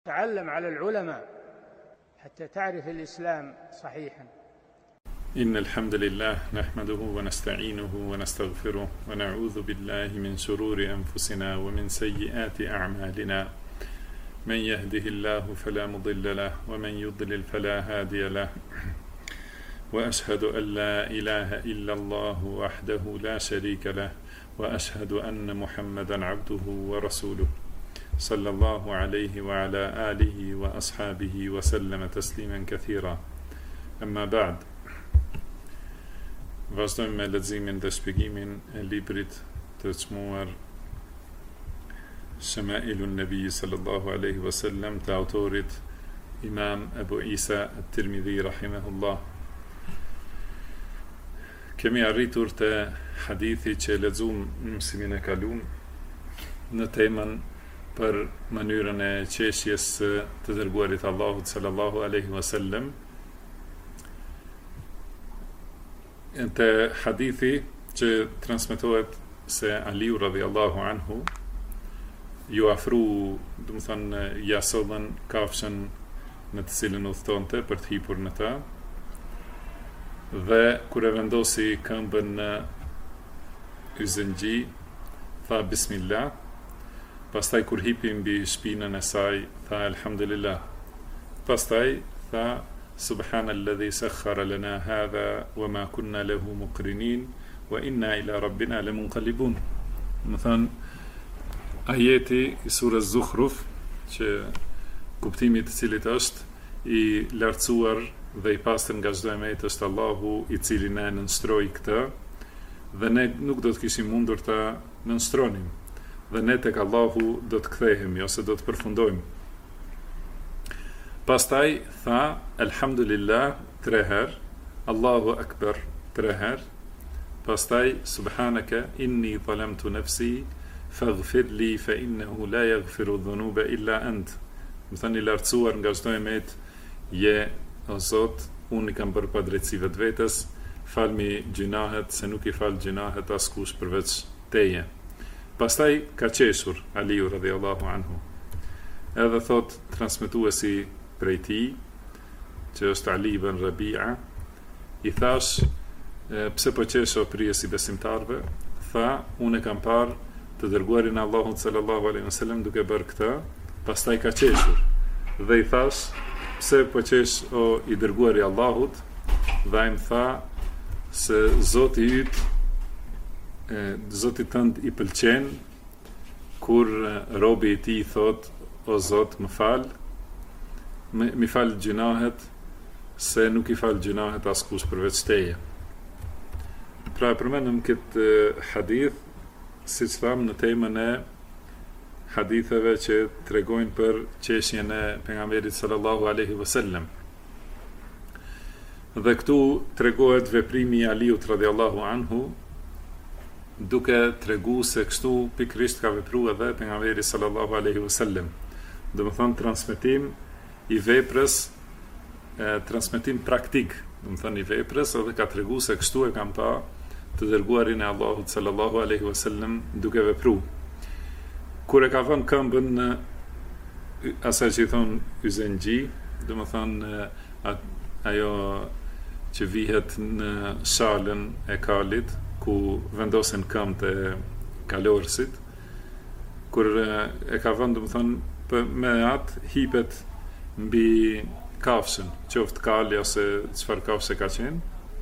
تعلم على العلماء حتى تعرف الإسلام صحيحا. إن الحمد لله نحمده ونستعينه ونستغفره ونعوذ بالله من شرور أنفسنا ومن سيئات أعمالنا. من يهده الله فلا مضل له ومن يضلل فلا هادي له. وأشهد أن لا إله إلا الله وحده لا شريك له وأشهد أن محمدا عبده ورسوله صلى الله عليه وعلى آله وأصحابه وسلم تسليما كثيرا. أما بعد. Vazhdojmë me leximin dhe shpjegimin e librit të çmuar Shama'ilun Nabi sallallahu alaihi wasallam të autorit Imam Abu Isa at-Tirmidhi rahimahullah. Kemi arritur te hadithi që lexuam në mësimin e kaluar në temën për mënyrën e qeshjes të dërguarit Allahut sallallahu alaihi wasallam. Te hadithi që transmetohet se Aliu radhiyallahu anhu ju afru, do të thënë, ja sollën kafshën në të cilën udhtonte për të hipur në ta, dhe kur e vendosi këmbën në yzëngji, tha bismillah, pastaj kur hipi mbi shpinën e saj, tha alhamdulillah, pastaj tha Subhanalladhi sakhkhara lana hadha wama kunna lahu muqrinin wa inna ila rabbina lamunqalibun. Do thënë ajeti i surës Zukhruf, që kuptimi i cilit është i lartësuar dhe i pastër nga çdo emet është Allahu i cili na nënshtroi këtë, dhe ne nuk do të kishim mundur ta nënshtronim, dhe ne tek Allahu do të kthehemi ose do të përfundojmë. Pastaj tha alhamdulillah 3 herë, Allahu akbar 3 herë, pastaj subhanaka inni zalamtu nafsi faghfir li fa innahu la yaghfiru dhunuba illa ant. Do thënë i lartësuar nga çdo emet, je o Zot, unë i kam bërë padrejtësi vetvetes, falmi gjinahet se nuk i fal gjinahet askush përveç teje. Pastaj ka qeshur Aliu radhiyallahu anhu. Edhe thot transmetuesi prej tij, që është Ali ibn Rabi'a, i thash, pse po qesh o prijesi besimtarve? Tha, unë e kam parë të dërguarin Allahut sallallahu alaihi wasallam duke bërë këtë, pastaj ka qeshur. Dhe i thash, pse po qesh o i dërguari Allahut? Dhe ai më tha se Zoti yt, Zoti tënd i pëlqen kur robi i tij thot, o Zot, më fal, mi fal gjinahet, se nuk i fal gjinahet askush përveç teje. Pra përmendëm këtë hadith, siç thamë, në temën e haditheve që tregojnë për qeshjen e pejgamberit sallallahu alaihi wasallam. Dhe këtu tregohet veprimi i Aliut radhiyallahu anhu, duke tregu se kështu pikërisht ka vepruar edhe pejgamberi sallallahu alaihi wasallam. Domethënë transmetim i veprës, transmetim praktik, domethënë i veprës, edhe ka tregu se kështu e kam pa të dërguarin e Allahut sallallahu alaihi wasallam duke vepruar. Kur e ka vënë këmbën në asaj që i thon yzëngji, domethënë ajo që vihet në shalën e kalit, ku vendosen këmbët e kalorësit, kur e ka vënë, domethënë, me atë hipet mbi kafshën, qoftë kali ose çfarë kafshë ka qenë.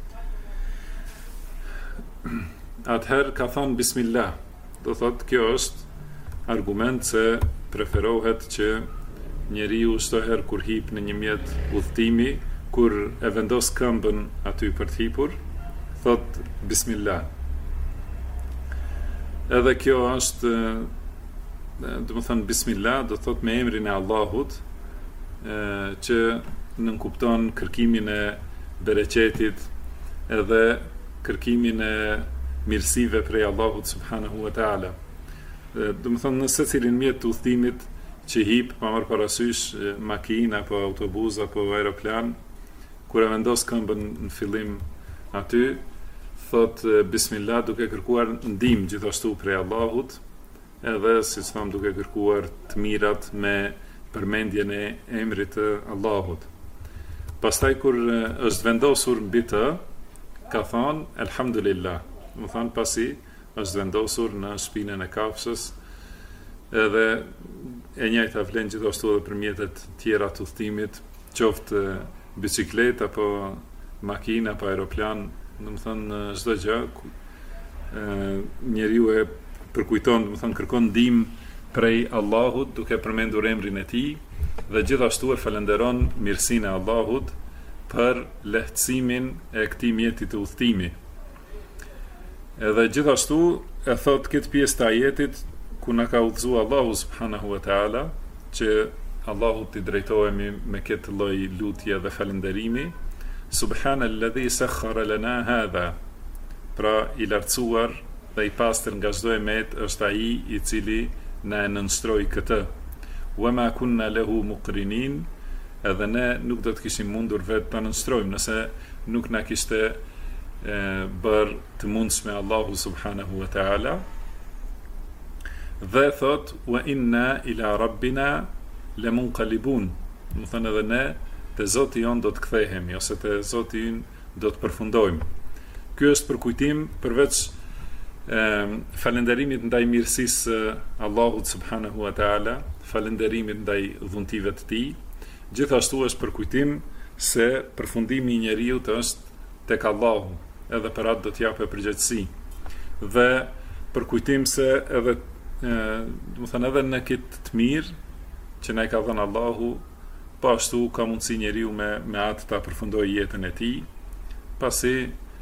Atëherë ka thonë bismillah. Do thotë kjo është argument se preferohet që njeriu çdo herë kur hip në një mjet udhtimi, kur e vendos këmbën aty për të hipur, thot bismillah. Edhe kjo është, do të thënë bismillah, do thot me emrin e Allahut, që nënkupton kërkimin e bereqetit edhe kërkimin e mirësive prej Allahut subhanahu wa ta'ala. Do të thënë në secilin mjet të udhtimit që hip, pa marrë parasysh makinë apo autobus apo aeroplan, kur e vendos këmbën në fillim aty, thot bismillah duke kërkuar ndihmë gjithashtu prej Allahut, edhe si thëmë duke kërkuar të mirat me përmendjen e emrit të Allahut. Pastaj kur është vendosur mbi të, ka thonë elhamdulillah. Do të thonë pasi është vendosur në shpinën e kafshës, edhe e njëjta vlen gjithashtu edhe për mjetet tjera të udhëtimit, qoftë bicikletë apo makinë apo aeroplan, do të thonë çdo gjë njeriu e përkujton, do të thonë kërkon ndihmë prej Allahut duke përmendur emrin e tij dhe gjithashtu e falenderon mirësinë e Allahut për lehtësimin e këtij mjeti të udhëtimi. Edhe gjithashtu e thot këtë pjesë të ajetit ku na ka udhëzuar Allahu subhanahu wa taala që Allahut t'i drejtohemi me këtë lloj lutje dhe falënderimi. Subhanalladhi sakhkhara lana hadha. Pra i lartësuar dhe i pastër nga çdo emet është ai i cili na e nënshtroi këtë. Wa ma kunna lahu muqrinin, edhe ne nuk do të kishim mundur vetë ta nënshtrojmë nëse nuk na kishte bërë të mundshme Allahu subhanahu wa taala. Dhe thot wa inna ila rabbina lamunqalibun. Do thënë edhe ne te Zoti jon do të kthehemi ose te Zoti jon do të përfundojmë. Ky është përkujtim përveç falënderimit ndaj mirësisë Allahut subhanahu wa taala, falënderimit ndaj dhuntive të tij, gjithashtu është përkujtim se përfundimi i njeriu është tek Allahu, edhe për atë do të japë përgjegjësi. Dhe përkujtim se edhe do të thënë edhe në këtë të mirë që na i ka dhënë Allahu, po ashtu ka mundësi njeriu me atë ta përfundojë jetën e tij, pasi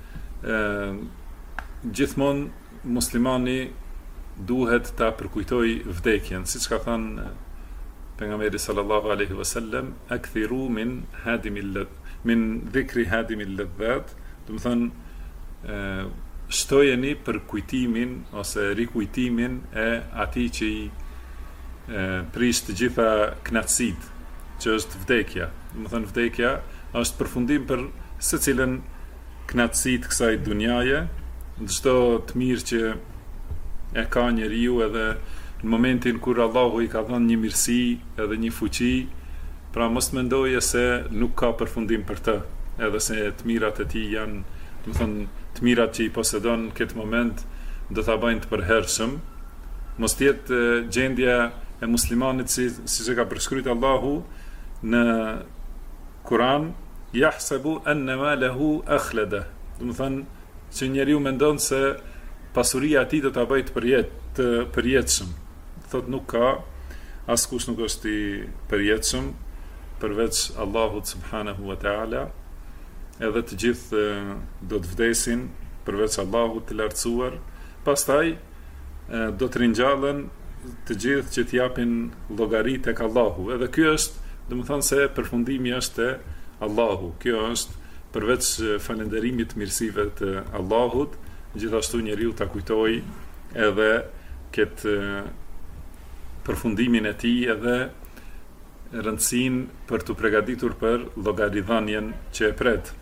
gjithmonë muslimani duhet ta përkujtoj vdekjen, siç ka thënë pejgamberi sallallahu alaihi wasallam, akthiru min dhikri hadimil ladhat, do të thënë shtojeni për kujtimin ose rikujtimin e atij që i prish të gjitha kënaqësitë, që është vdekja. Do të thënë vdekja është përfundim për secilën kënaqësi të kësaj dunjaje, çdo të mirë që e ka njeriu, edhe në momentin kur Allahu i ka dhënë një mirësi edhe një fuqi, pra mos mendoje se nuk ka përfundim për të, edhe se të mirat e tij janë, do të thonë, të mirat që i posedon në këtë moment do ta bëjnë të përhershëm. Mos jetë gjendja e muslimanit siç e ka përshkruajtur Allahu në Kur'an, yahsabu annama lahu akhlada. Do të thonë që njeriu mendon se pasuria e tij do ta bëjë të përjetshëm. Thot nuk ka, askush nuk është i përjetshëm përveç Allahut subhanahu wa taala, edhe të gjithë do të vdesin përveç Allahut të lartësuar, pastaj do të ringjallen të gjithë që t'japin llogari tek Allahu. Edhe ky është, domethënë se përfundimi është te Allahu. Kjo është përveç falënderimit mirësive të Allahut, gjithashtu njeriu ta kujtoj edhe këtë përfundimin e tij edhe rëndësinë për të përgatitur për llogaridhënien që e pret.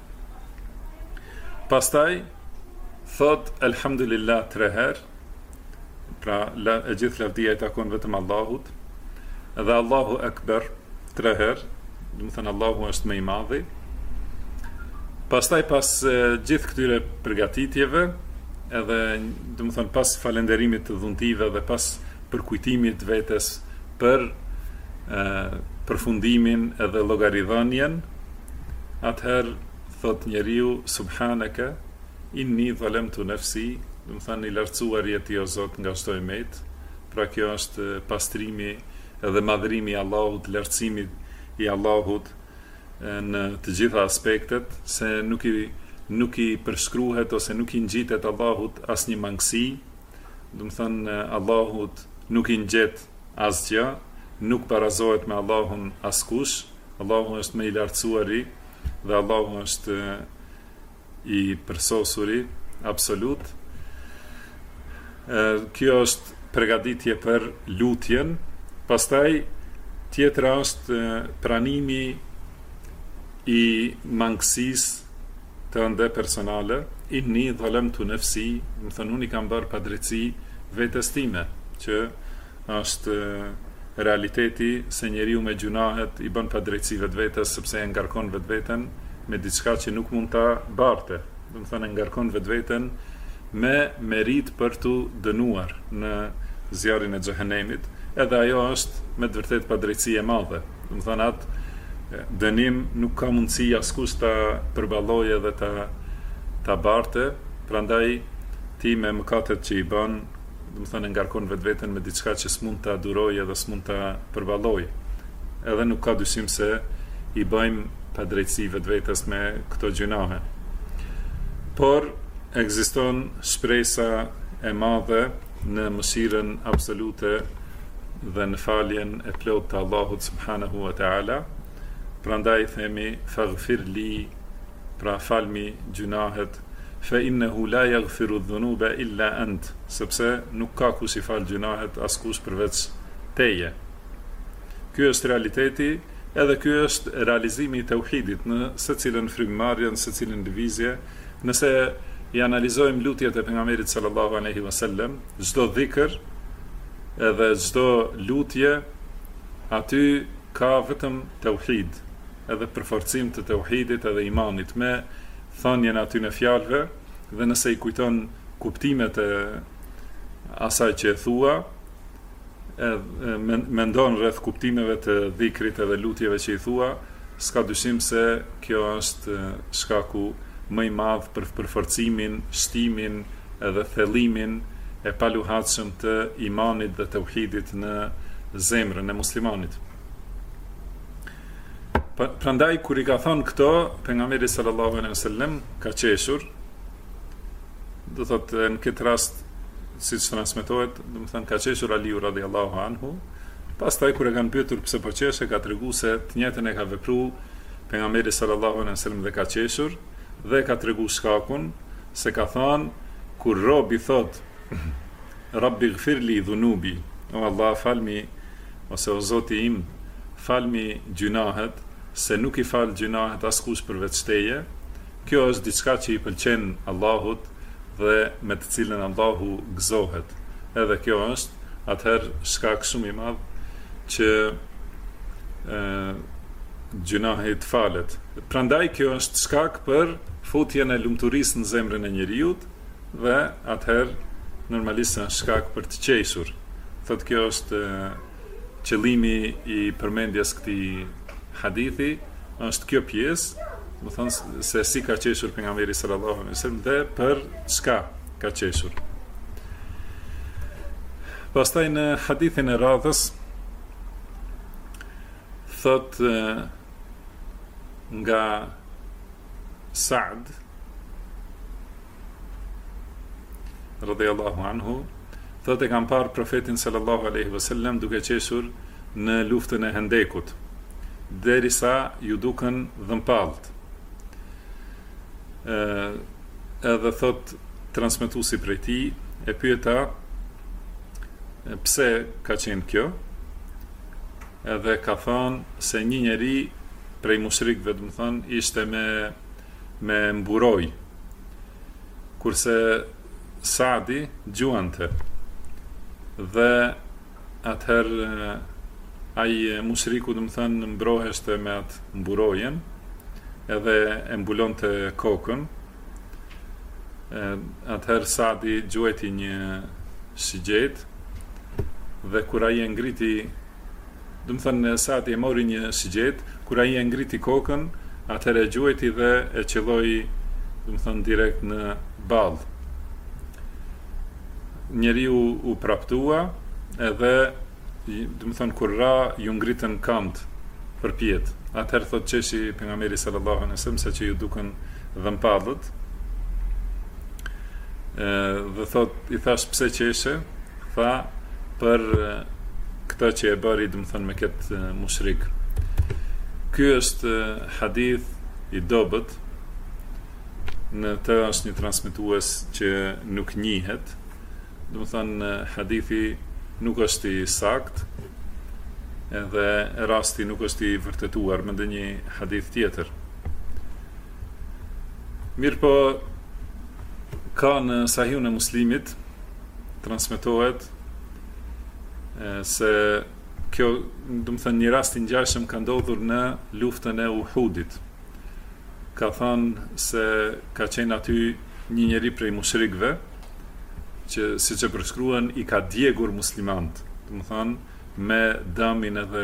Pastaj thot elhamdulillah 3 herë, pra e gjithë lavdia i takon vetëm Allahut, edhe Allahu Akbar 3 herë, do të thënë Allahu është më i madhi. Pastaj pas gjithë këtyre përgatitjeve, edhe do të thënë pas falënderimit të dhuntive dhe pas përkujtimit vetes për përfundimin edhe llogaridhënien, atëherë thot njeriu subhanaka inni zalamtu nafsi, do të thënë i lartësuar je ti o Zot nga çdo emet. Pra kjo është pastrimi edhe madhrimi i Allahut, lartësimi i Allahut në të gjitha aspektet, se nuk i përshkruhet ose nuk i ngjitet Allahut asnjë mangësi. Do të thënë Allahut nuk i ngjet asgjë, nuk barazohet me Allahun askush. Allahu është më i lartësuari dhe Allahu është i përsosuri absolut. Kjo është përgatitje për lutjen. Pastaj tjetra është pranimi i mangësisë të ande personale. Inni zalamtu nafsi, më thënë unë i kam bërë padrejtësi vetes time, që është realiteti se njeriu me gjunahet i bën padrejtësi vetvetes sepse e ngarkon vetveten me diçka që nuk mund ta barte. Do të thënë ngarkon vetveten me merit për tu dënuar në zjarrin e xhehenemit. Edhe ajo është me të vërtetë padrejtësi e madhe. Do të thënë atë dënim nuk ka mundësi askush ta përballojë dhe ta barte, prandaj ti me mëkatet që i bën, do të thënë ngarkon vetveten me diçka që s'mund ta durojë dhe s'mund ta përballojë. Edhe nuk ka dyshim se i bëjmë padrejtësi vetvetes me këto gjunahe. Por ekziston shpresa e madhe në mëshirën absolute dhe në faljen e plotë të Allahut subhanahu wa ta'ala. Prandaj themi faghfir li, pra falmi gjunahet, fa innehu la yaghfiru dhunuba illa ant, sepse nuk ka kush i fal gjunahet askush përveç teje. Ky është realiteti, edhe ky është realizimi i tauhidit në secilën frymëmarrje, në secilën lëvizje. Nëse i analizojmë lutjet e pejgamberit sallallahu alaihi wasallam, çdo dhikr edhe çdo lutje aty ka vetëm tauhid, edhe përforcim të tauhidit edhe imanit me thënien aty në fjalëve, dhe nëse i kujton kuptimet e asaj që e thua, mendon rreth kuptimeve të dhikrit edhe lutjeve që i thua, s'ka dyshim se kjo është shkaku më i madh për përforcimin, shtimin edhe thellimin e paluhatshëm të imanit dhe tauhidit në zemrën e muslimanit. Prandaj kur i ka thonë këto, pejgamberi sallallahu alaihi wasallam ka qeshur, do thotë në këtë rast siç transmetohet, do të thënë ka qeshur Aliu radhiyallahu anhu. Pastaj kur e kanë pyetur pse po qeshe, ka treguar se të njëjtën e ka vepruar pejgamberi sallallahu alaihi wasallam dhe ka qeshur, dhe ka treguar shkakun se ka thënë kur robi thot Rabbi gfirli dhunubi, o Allah falmi, ose o Zoti im falmi gjunahet, se nuk i fal gjunahet askush përveç teje. Kjo është diçka që i pëlqen Allahut dhe me të cilën Allahu gëzohet. Edhe kjo është atëherë shkak shumë i madh që gjunahi të falet. Prandaj kjo është shkak për futjen e lumturisë në zemrën e njeriut, dhe atëherë normalisht është shkak për të qeshur. Thotë kjo është qëllimi i përmendjes këtij hadithi, është kjo pjesë, do thonë se si ka qeshur pejgamberi sallallahu alaihi wasallam dhe për çka ka qeshur. Pastaj në hadithin e radhës thot nga Sa'd radhiyallahu anhu, thotë kam parë profetin sallallahu alaihi wasallam duke qeshur në luftën e Hendekut, derisa ju duken dhëmpallt. Edhe thot transmetuesi prej tij e pyeta pse ka qenë kjo, edhe ka thënë se një njeri prej mushrikëve, do të thonë, ishte me mburoj, kurse Saadi gjuante, dhe atëherë ai mushriku, do të thonë, mbroheshte me atë mburojen, edhe e mbulonte kokën. Atëherë Saadi gjueti një shigjet, dhe kur ai e ngriti, do të thonë Saadi e mori një shigjet, kur ai e ngriti kokën, atëherë e gjueti dhe e qelloi, do të thonë, direkt në ball. Njeriu u praptua, edhe do të thonë kur ra ju ngritën këmbët për pjet. Atëherë thot qeshi pejgamberi sallallahu alaihi wasallam se që ju duken dhëmpallët. Dhe thot, i thash pse qeshe, tha për këtë që e bëri, do të thonë, me këtë mushrik. Ky është hadith i dobët, në të është një transmetues që nuk njihet, do të thonë hadithi nuk është i sakt, edhe rasti nuk është i vërtetuar me ndonjë hadith tjetër. Mirë po, ka në Sahihun e Muslimit transmetohet se kjo, do të thënë, një rast i ngjashëm ka ndodhur në luftën e Uhudit. Ka thënë se ka qenë aty një njeri prej mushrikëve që siç e përshkruan i ka djegur muslimanët, do të thënë me dëmin edhe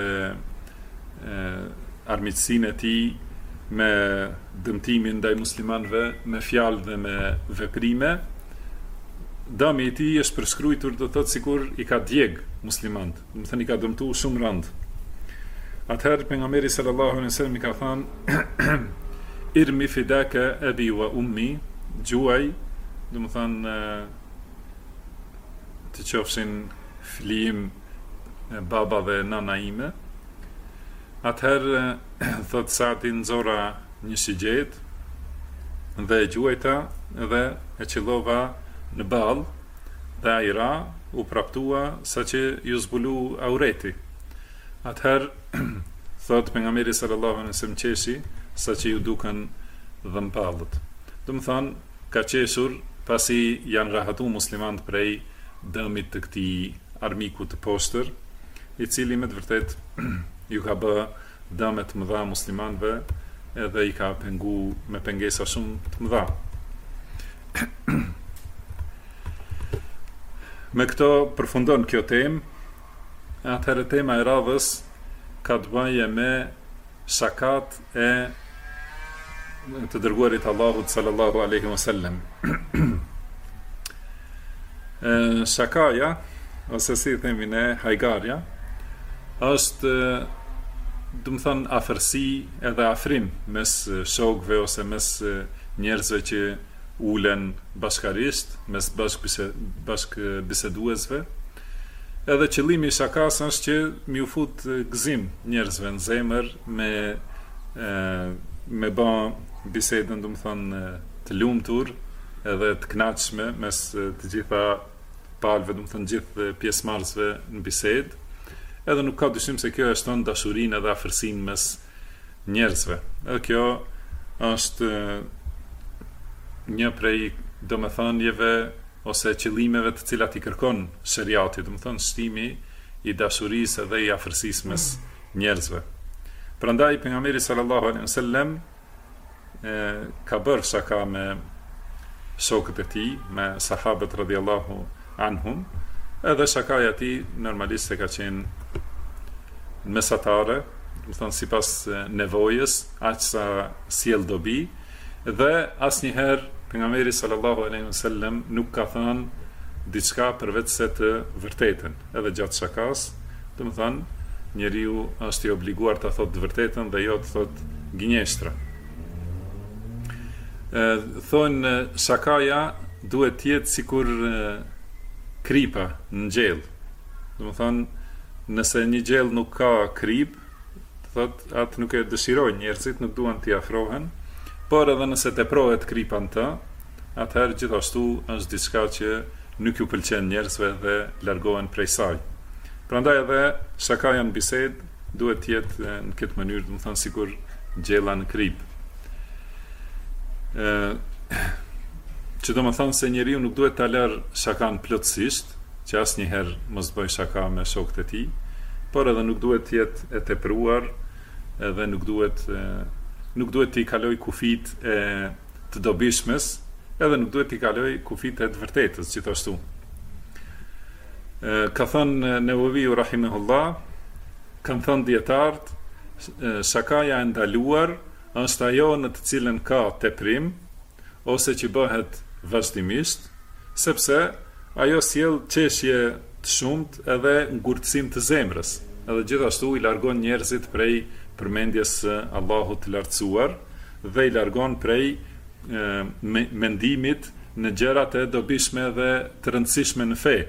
armiqësinë e tij, me dëmtimin ndaj muslimanëve, me fjalë dhe me veprime. Dëmi i tij është përshkruar, do thotë, sikur i ka djeg muslimanët, do të thënë i ka dëmtuar shumë rënd. Atëherë pejgamberi sallallahu alaihi wasallam i ka thënë irmi fidaka abi wa ummi, gjuaj, do të thënë të qofshin flijim baba dhe nana ime. Atëherë thot Saadi, nxora një shigjet dhe e gjuajta dhe e qellova në ball dhe ai ra u praptua saqë ju zbulu aureti. Atëherë thot pejgamberi sallallahu alaihi wasallam qeshi saqë ju duken dhëmballët. Do të thonë ka qeshur pasi janë rahatu muslimanët prej dëmit të këtij armiku të poshtër, i cili me të vërtet ju ka bë dëme të mëdha muslimanëve edhe i ka pengu me pengesa shumë të mëdha. Me këto përfundon kjo temë. Atëherë tema e radhës ka të bëjë me shakat e të dërguarit Allahut sallallahu alaihi wasallam. Shakaja, ose si themi ne, hajgarja, është, do të thënë, afërsi edhe afrim mes shokëve ose mes njerëzve që ulen bashkarisht, mes bashkëbiseduesve. Edhe qëllimi i shakas është që mi u fut gëzim njerëzve në zemër, me bë bisedën, do të thënë, të lumtur edhe të kënaqshme mes të gjitha palëve, do të thënë, gjithë pjesëmarrësve në bisedë. Edhe nuk ka dyshim se kjo e shton dashurinë edhe afërsinë mes njerëzve. Edhe kjo është një prej domethënieve ose qëllimeve të cilat i kërkon shariati, domethënë shtimi i dashurisë dhe i afërsisë mes njerëzve. Prandaj pejgamberi sallallahu alaihi wasallam ka bërë shaka me shokët e tij, me sahabët radhiyallahu anhum, edhe shakaja e tij normalisht e ka qenë mesatare, do të thonë sipas nevojës, aq sa sjell dobi, dhe asnjëherë pejgamberi sallallahu alaihi wasallam nuk ka thënë diçka përveç se të vërtetën. Edhe gjatë shakas, do të thonë njeriu është i obliguar të thotë të vërtetën dhe jo të thotë gënjeshtra. Thonë shakaja duhet të jetë sikur kripa në gjell. Do të thonë nëse një gjell nuk ka krip, thot atë nuk e dëshirojnë njerëzit, nuk duan t'i afrohen, por edhe nëse teprohet kripa në të, atëherë gjithashtu është diçka që nuk ju pëlqen njerëzve dhe largohen prej saj. Prandaj edhe shakaja në bisedë duhet të jetë në këtë mënyrë, do të thonë sikur gjella në krip. Që do të thonë se njeriu nuk duhet ta lërë shakan plotësisht, që asnjëherë mos bëj shaka me shokët e tij, por edhe nuk duhet të jetë e tepruar, edhe nuk duhet t'i kaloj kufit e të dobishmes, edhe nuk duhet t'i kaloj kufit e të vërtetës gjithashtu. Ka thënë Nevaviu rahimahullah, kanë thënë dietarët, shakaja e ndaluar është ajo në të cilën ka teprim ose që bëhet vazhdimisht, sepse ajo sjell qeshje të shumt edhe ngurtësim të zemrës, edhe gjithashtu i largon njerëzit prej përmendjes së Allahut të lartësuar dhe i largon prej mendimit në gjërat e dobishme dhe të rëndësishme në fe.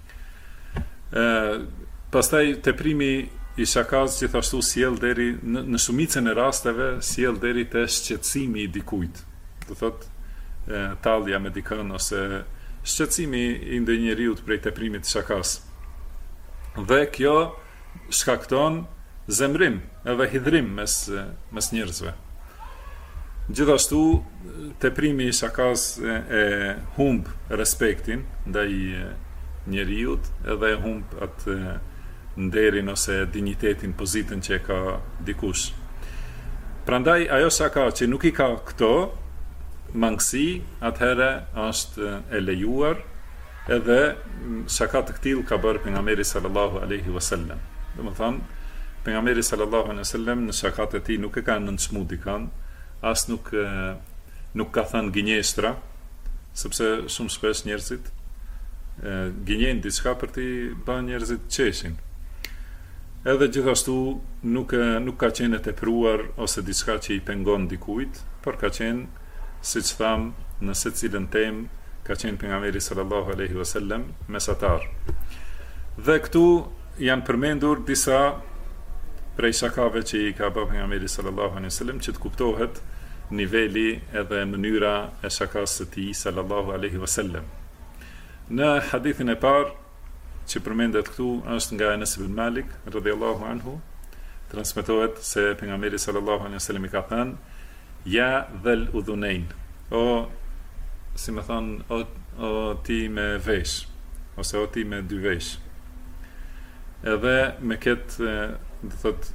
Pastaj teprimi i shakas gjithashtu sjell deri në shumicën e rasteve sjell deri te shqetësimi i dikujt. Do thotë tallja me dikën ose shqetësimi i ndonjë njeriu prej teprimit të shakas. Dhe kjo shkakton zemrim edhe hidhrim mes njerëzve. Gjithashtu teprimi i shakas e humb respektin ndaj njeriut edhe e humb atë nderin ose dinjitetin, pozitën që e ka dikush. Prandaj ajo shaka që nuk i ka këto mangësi, atëherë është e lejuar, edhe shaka të këtill ka bërë pejgamberi sallallahu alaihi wasallam. Domethënë, pejgamberi sallallahu alaihi wasallam në shakat e tij nuk e ka nënçmu dikën, as nuk ka thënë gënjeshtra, sepse shumë shpesh njerëzit gënjejnë diçka për t'i bërë njerëzit qeshin. Edhe gjithashtu nuk ka qenë e tepruar ose diçka që i pengon dikujt, por ka qenë, siç tham, në secilën temë ka qenë pejgamberi sallallahu alaihi wasallam mesatar. Dhe këtu janë përmendur disa prej shakave që i ka bërë pejgamberi sallallahu alaihi wasallam, që të kuptohet niveli edhe mënyra e shakas së tij sallallahu alaihi wasallam. Në hadithin e parë që përmendet këtu është nga Anas ibn Malik radhiyallahu anhu, transmetohet se pejgamberi sallallahu alaihi wasallam i ka thënë: "Ja dhal udhunain", o si më thon, o ti me vesh, ose o ti me dy vesh. Edhe me këtë do thot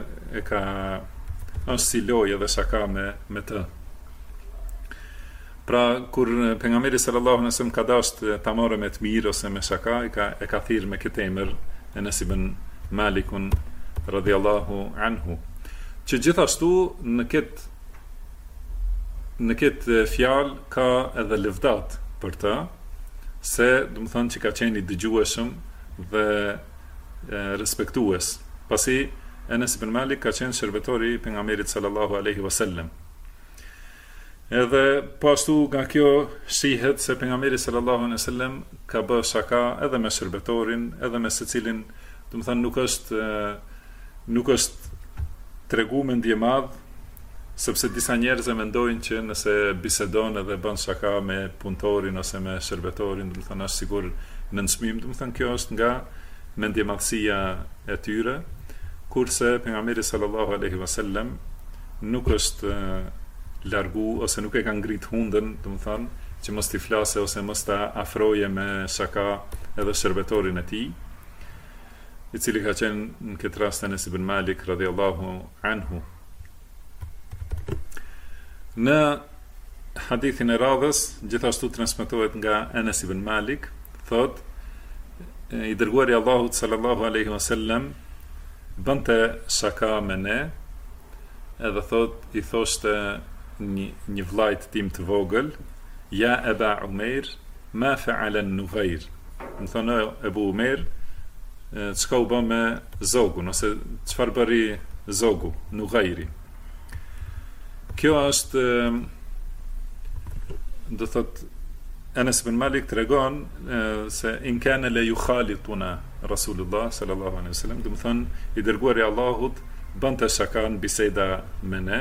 është si lojë edhe shaka me të. Pra, kur pejgamberi sallallahu alaihi wasallam ka dashur ta marrë me të mirë ose me shaka, e ka thirrë me këtë emër Anas ibn Malikun radhiyallahu anhu. Që gjithashtu në këtë fjalë ka edhe lëvdat për të, se do të thonë që ka qenë i dëgjueshëm dhe respektues. Pasi Anas ibn Malik ka qenë shërbetori i pejgamberit sallallahu alaihi wasallam. Edhe po ashtu nga kjo shihet se pejgamberi sallallahu alaihi wasallam ka bërë shaka edhe me shërbetorin, edhe me secilin, do të thënë nuk është tregu mendje madh, sepse disa njerëz mendojnë që nëse bisedon edhe bën shaka me punëtorin ose me shërbetorin, do të thënë është sigur në çmim, do të thënë kjo është nga mendjemadhësia e tyre, kurse pejgamberi sallallahu alaihi wasallam nuk është largu ose nuk e ka ngrit hundën, do të thonë, që mos t'i flase ose mos ta afroje me shaka edhe shërbetorin e tij, i cili ka qenë në këtë rast Anas ibn Malik radhiyallahu anhu. Në hadithin e radhës gjithashtu transmetohet nga Anas ibn Malik, thot: i dërguari i Allahut sallallahu alaihi wasallam bënte shaka me ne, edhe thot, i thoshte një vllajt tim të vogël: ja Aba Umair, ma fa'ala an-Nughair. Më thonë: Ebu Umair, çka u bë me zogun, ose çfarë bëri zogu, Nughairi. Kjo është, do thot, Anas ibn Malik tregon se in kana la yukhalituna Rasulullah sallallahu alaihi wasallam, do të thonë, i dërguari i Allahut bënte shakan biseda me ne.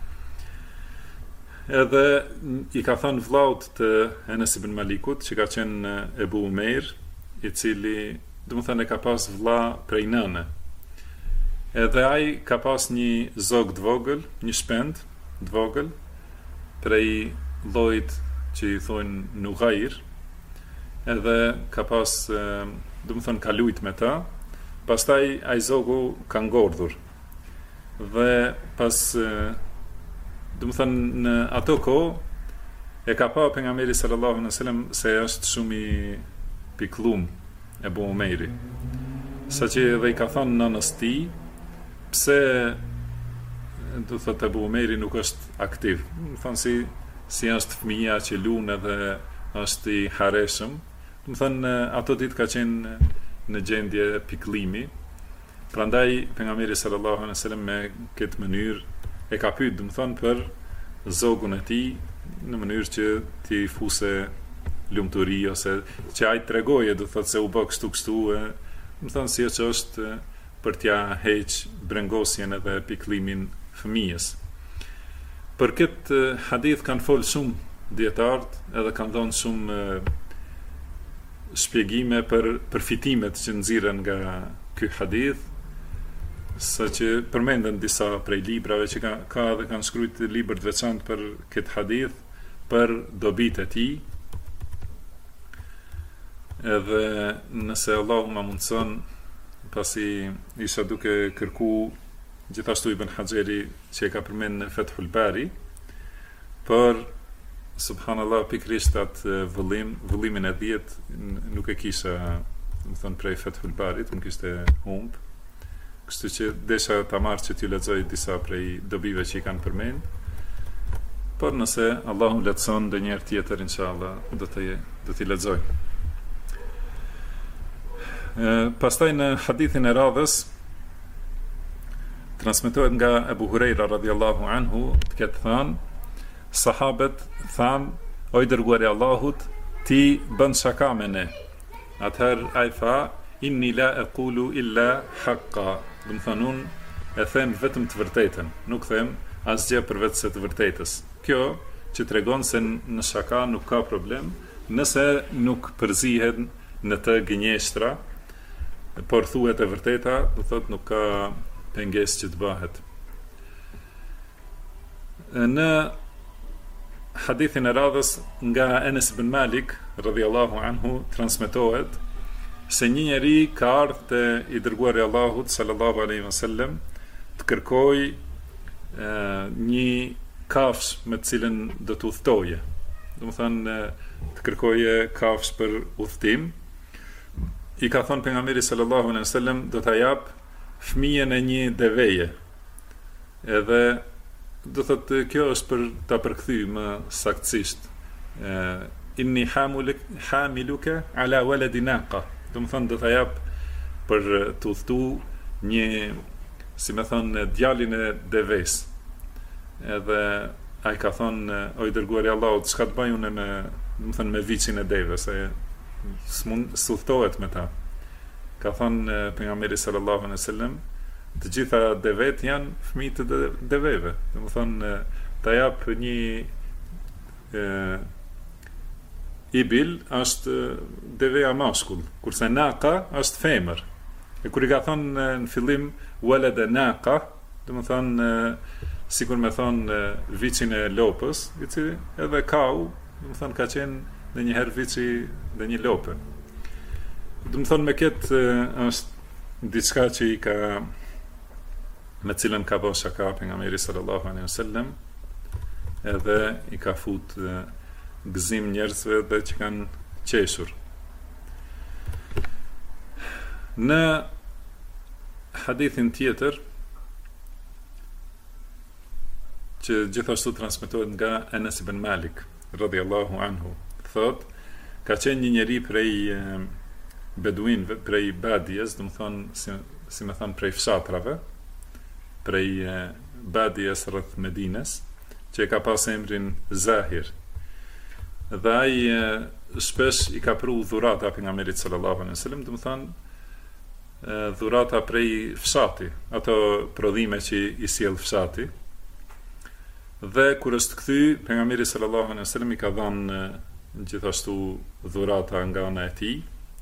Edhe i ka thënë vllaut të Anas ibn Malikut, që ka qenë Ebu Umair, i cili, do të thënë, ka pas vlla prej nëne. Edhe ai ka pas një zog të vogël, një shpend të vogël, prej llojit që i thonë Nughair, edhe ka pas, do të thënë, ka lujt me ta. Pastaj ai zogu ka ngordhur. Dhe pas, do të thënë, në ato kohë e ka pa pejgamberi sallallahu alaihi wasallam se është shumë i piklum Ebu Umairi. Saqë edhe i ka thënë nënës tij, pse do thotë Ebu Umairi nuk është aktiv. Do thonë si është fëmia që lun edhe është i hareshëm. Do thonë ato ditë ka qenë në gjendje pikllimi. Prandaj pejgamberi sallallahu alaihi wasallam me këtë mënyrë e ka pyet, do thonë, për zogun e tij, në mënyrë që t'i fuse lumturi, ose që ai tregoje, do thotë, se u bë kështu, do thonë, si që është për t'ja heq brengosjen edhe piklimin fëmijës. Për këtë hadith kanë folë shumë dietarët, edhe kanë dhënë shumë shpjegime për përfitimet që nxirren nga ky hadith, sa që përmenden disa prej librave që ka dhe kanë shkruajtur libër të veçantë për këtë hadith, për dobitë e tij. Edhe nëse Allahu ma mundson, pasi isha duke kërku gjithashtu Ibn Hajeri që e ka përmend në Fathul Bari, por subhanallah pikrisht atë vëllimin e 10 nuk e kisha, më thënë prej Fathul Barit, më kishte humb. Kështu që desha ta marr që t'ju lexoj disa prej dobive që I kanë përmend. Por nëse Allahu lehtëson ndonjëherë tjetër inshallah do t'i lexoj. Pastaj në hadithin e radhës transmetohet nga Abu Huraira radhiyallahu anhu, të ketë thënë, sahabët thanë, o I dërguari I Allahut, ti bën shaka me ne. Atëherë ai tha, inni la aqulu illa haqqa. Do të thonë unë e them vetëm të vërtetën, nuk them asgjë përveç se të vërtetës. Kjo që tregon se në shaka nuk ka problem, nëse nuk përzihen në të gënjeshtra, por thuhet e vërteta, do thotë nuk ka pengesë që të bëhet. Në hadithin e radhës nga Enes ibn Malik radhiyallahu anhu transmetohet se një njeri ka ardhur te I dërguari I Allahut sallallahu alaihi wasallam të kërkoj një kafsh me të cilën do të udhtoje. Do të thonë të kërkoje kafsh për udhtim. I ka thënë pejgamberi sallallahu alaihi wasallam do ta jap fëmijën e një deveje. Edhe do thotë kjo është për ta përkthyr më saktësisht. Inni hamiluka ala waladi naqa. Do të thonë do ta jap për të udhtu një, si më thonë, djalin e deves. Edhe ai ka thonë, o I dërguari I Allahut, çka të bëj unë me, do të thonë, me vicin e devës, se s'udhtohet me ta. Ka thonë pejgamberi sallallahu alaihi wasallam, të gjitha devet janë fëmijë të deveve. Do të thonë ta jap një ibil është deveja mashkull, kurse naqa është femër. E kur I ka thonë në fillim walad naqa, do të thonë sikur me thonë vicin e lopës, I cili edhe kau, do të thonë ka qenë ndonjëherë vici dhe një lopë. Do të thonë me këtë është diçka që I ka, me cilën ka bërë shaka pejgamberi sallallahu alaihi wasallam, edhe I ka fut gëzim njerëzve dhe që kanë qeshur. Në hadithin tjetër që gjithashtu transmetohet nga Enes ibn Malik radhiyallahu anhu, thot, ka qenë një njeri prej beduinëve, prej badjes, do të thonë si më thon prej fshatrave, prej badjes rreth Medines, që ka pas emrin Zahir. Dhe ai shpesh I ka pru dhurata pejgamberit sallallahu alaihi wasallam, do të thonë dhurata prej fshati, ato prodhime që I sjell fshati. Dhe kur është kthy, pejgamberi sallallahu alaihi wasallam I ka dhënë gjithashtu dhurata nga ana e tij.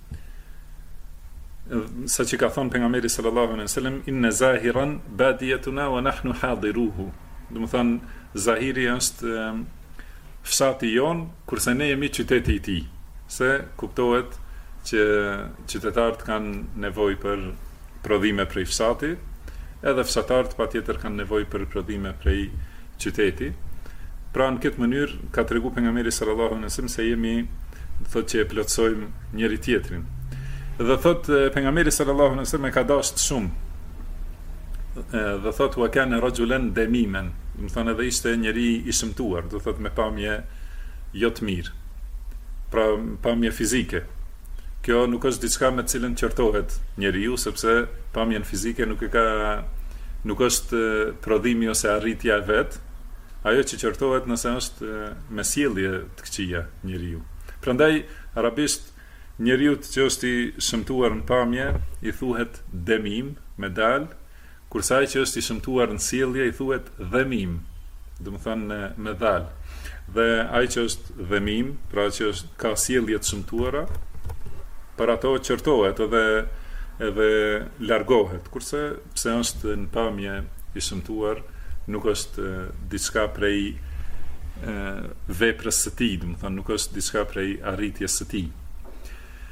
Sa që ka thënë pejgamberi sallallahu alaihi wasallam, inna zahiran badiyatuna wa nahnu hadiruhu. Do të thonë Zahiri është fshati jon, kurse ne jemi qyteti I tij. Se kuptohet që qytetarët kanë nevojë për prodhime prej fshati, edhe fshatarët patjetër kanë nevojë për prodhime prej qyteti. Pra në këtë mënyrë ka tregu pejgamberi sallallahu alaihi wasallam se jemi, thotë që e plotësojmë njëri tjetrin. Dhe thotë pejgamberi sallallahu alaihi wasallam e ka dashur shumë. Dhe thotë wa kana rajulan damiman. Do të thonë edhe ishte njeri I shëmtuar, do thotë me pamje jo të mirë. Pra pamje fizike. Kjo nuk është diçka me të cilën qortohet njeriu, sepse pamjen fizike nuk është prodhimi ose arritja e vet. Ajo që qortohet nëse është me sjellje të këqija njeriu. Prandaj arabisht njeriu që është I shëmtuar në pamje I thuhet demim me dal, kurse ai që është I shëmtuar në sjellje I thuhet dhemim, do të thonë me dal. Dhe ai që është dhemim, pra që ka sjellje të shëmtuara, për ato qortohet edhe largohet, kurse pse është në pamje I shëmtuar, nuk është diçka prej veprës së tij, do të thonë nuk është diçka prej arritjes së tij.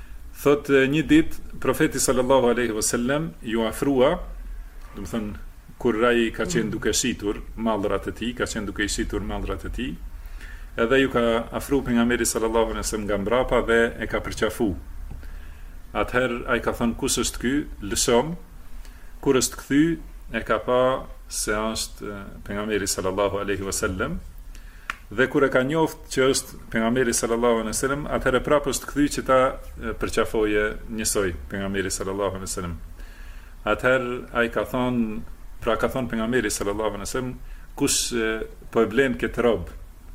Thot një ditë profeti sallallahu alaihi wasallam ju afrua, do të thënë kur rai ka qenë duke shitur mallrat e tij, ka qenë duke i shitur mallrat e tij, edhe ju ka afru pejgamberi sallallahu alaihi wasallam nga mbrapa dhe e ka përqafu. Atëherë ai ka thënë kush është ky? Lëshom. Kur është kthy, e ka pa se është pejgamberi sallallahu alaihi wasallam. Dhe kur e ka njoft që është pejgamberi sallallahu alaihi wasallam, atëherë prapë është kthy që ta përqafoje njësoj pejgamberi sallallahu alaihi wasallam. Atëherë ai ka thonë, pra ka thonë pejgamberi sallallahu alaihi wasallam, kush po e blen këtë rob?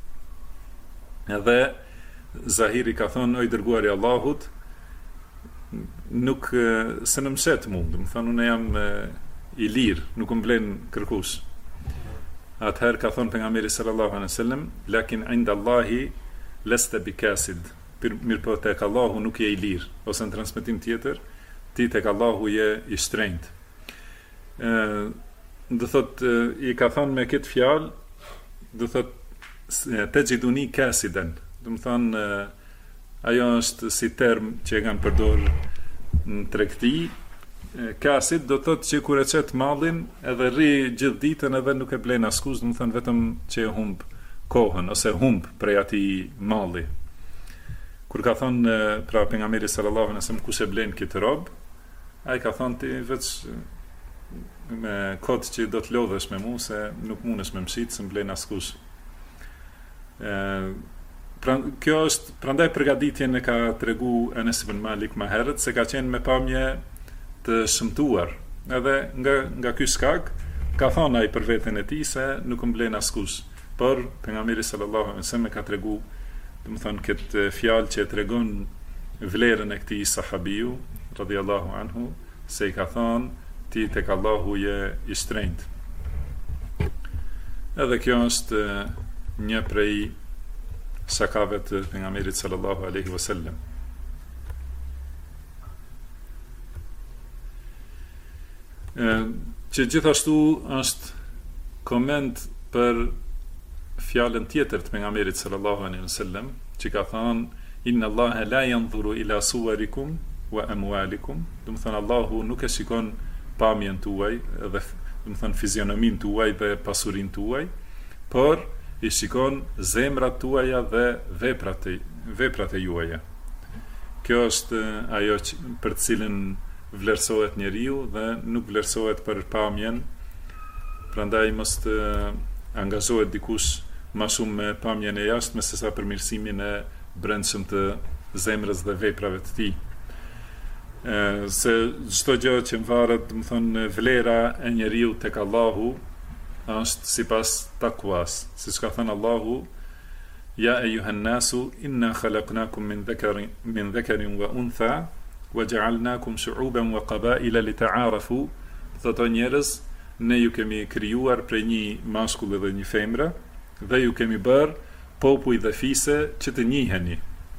Edhe Zahiri ka thonë, o i dërguari i Allahut, nuk se në mshet mu, do të thonë unë jam i lirë, nuk më blen kërkush. Atëherë ka thonë pejgamberi sallallahu alaihi wasallam, lakin inda Allahi lasta bikasid. Mirë po tek Allahu nuk je i lirë, ose në transmetim tjetër, ti tek Allahu je i shtrenjtë. Do thot i ka thonë me këtë fjalë, do thot tajiduni kasiden. Do të thonë ajo është si term që e kanë përdor në tregti. Kasit do thotë që kur e çet mallin edhe rri gjithë ditën edhe nuk e blen askush, do të thonë vetëm që e humb kohën ose humb prej atij malli. Kur ka thonë pra pejgamberi sallallahu alaihi wasallam kush e blen këtë rob, ai ka thonë ti vetë me kod që do të lodhesh me mua se nuk mundesh me mshit se mblen askush. Kjo është prandaj përgatitjen e ka tregu Enes ibn Malik më herët se ka qenë me pamje të shëmtuar. Edhe nga ky skak ka thonë ai për veten e tij se nuk mblen askush. Por pejgamberi sallallahu alaihi wasallam ka tregu, do të thonë këtë fjalë që tregon vlerën e këtij sahabiu radhiyallahu anhu, se i ka thonë ti tek Allahu je i shtrenjtë. Edhe kjo është një prej sakave të pejgamberit sallallahu alaihi wasallam. Që gjithashtu është koment për fjalën tjetër të pejgamberit sallallahu alaihi wasallam, që ka thënë inna Allaha la yanzuru ila suwarikum wa amwalikum, do të thënë Allahu nuk e shikon pamjen tuaj dhe do të thënë fizionomin tuaj dhe pasurinë tuaj, por i shikon zemrat tuaja dhe veprat e juaja. Kjo është ajo për të cilën vlerësohet njeriu dhe nuk vlerësohet për pamjen. Prandaj mos të angazhohet dikush më shumë me pamjen e jashtme sesa për mirësimin e brendshëm të zemrës dhe veprave të tij. Se çdo gjë që varet, do të thonë vlera e njeriu tek Allahu është sipas takwas, siç ka thënë Allahu, ja ejuhan nasu inna khalaqnakum min dhakarin wa untha wa ja'alnakum shu'uban wa qaba'ila lita'arafu. Thotë njerëz, ne ju kemi krijuar prej një mashkulli dhe një femre dhe ju kemi bërë popull dhe fise që të njiheni.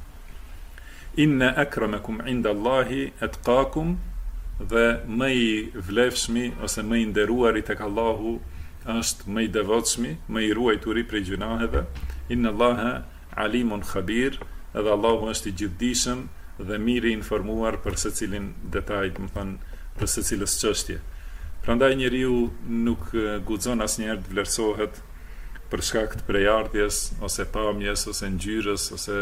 Inna akramakum inda Allahi atqakum, dhe më i vlefshmi ose më i nderuari tek Allahu është më i devotshmi, më i ruajturi prej gjunaheve. Inna Allaha alimun khabir, edhe Allahu është i gjithdijshëm dhe mirë i informuar për secilin detaj, do të thonë për secilës çështje. Prandaj njeriu nuk guxon asnjëherë të vlerësohet për shkak të prejardhjes ose pamjes ose ngjyrës ose